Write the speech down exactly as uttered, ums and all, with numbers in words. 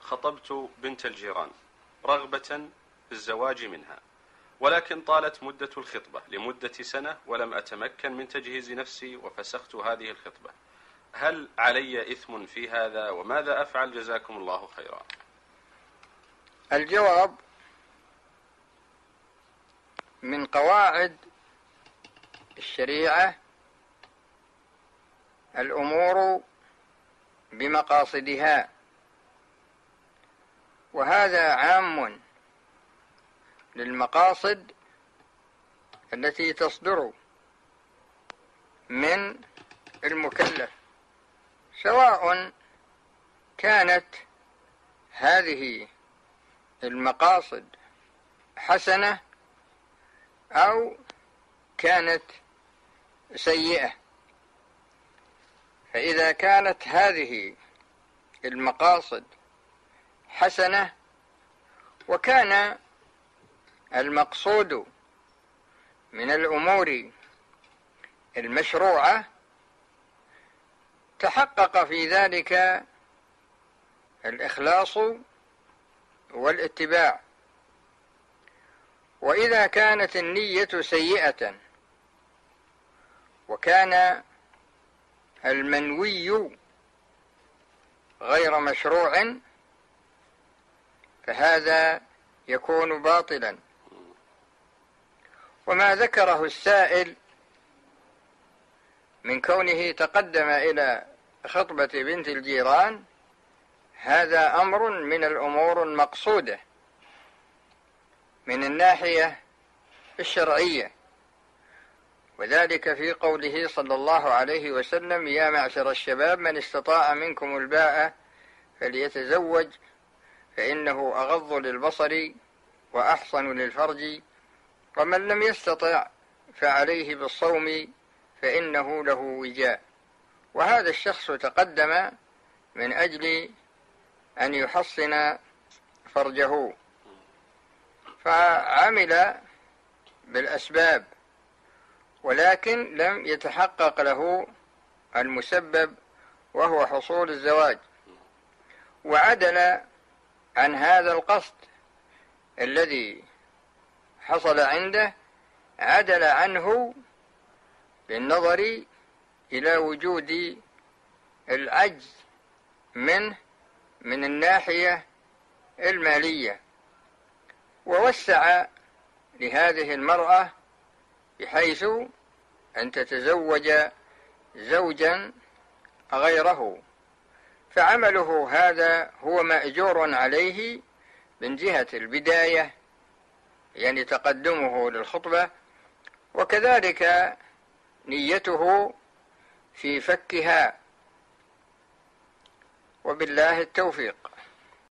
خطبت بنت الجيران رغبة بالزواج منها، ولكن طالت مدة الخطبة لمدة سنة ولم أتمكن من تجهيز نفسي وفسخت هذه الخطبة. هل علي إثم في هذا وماذا أفعل؟ جزاكم الله خيرا. الجواب: من قواعد الشريعة الأمور بمقاصدها، وهذا عام للمقاصد التي تصدر من المكلف، سواء كانت هذه المقاصد حسنة أو كانت سيئة. فإذا كانت هذه المقاصد حسنة وكان المقصود من الأمور المشروعة، تحقق في ذلك الإخلاص والاتباع. وإذا كانت النية سيئة وكان المنوي غير مشروع فهذا يكون باطلا. وما ذكره السائل من كونه تقدم إلى خطبة بنت الجيران هذا أمر من الأمور المقصودة من الناحية الشرعية، وذلك في قوله صلى الله عليه وسلم: يا معشر الشباب من استطاع منكم الباءة فليتزوج فإنه أغض للبصر وأحصن للفرج، ومن لم يستطع فعليه بالصوم فإنه له وجاء. وهذا الشخص تقدم من أجل أن يحصن فرجه، فعمل بالأسباب، ولكن لم يتحقق له المسبب وهو حصول الزواج، وعدل عن هذا القصد الذي حصل عنده، عدل عنه بالنظر إلى وجود العجز منه من الناحية المالية، ووسع لهذه المرأة بحيث أن تتزوج زوجا غيره. فعمله هذا هو مأجور عليه من جهة البداية، يعني تقدمه للخطبة، وكذلك نيته في فكها، وبالله التوفيق.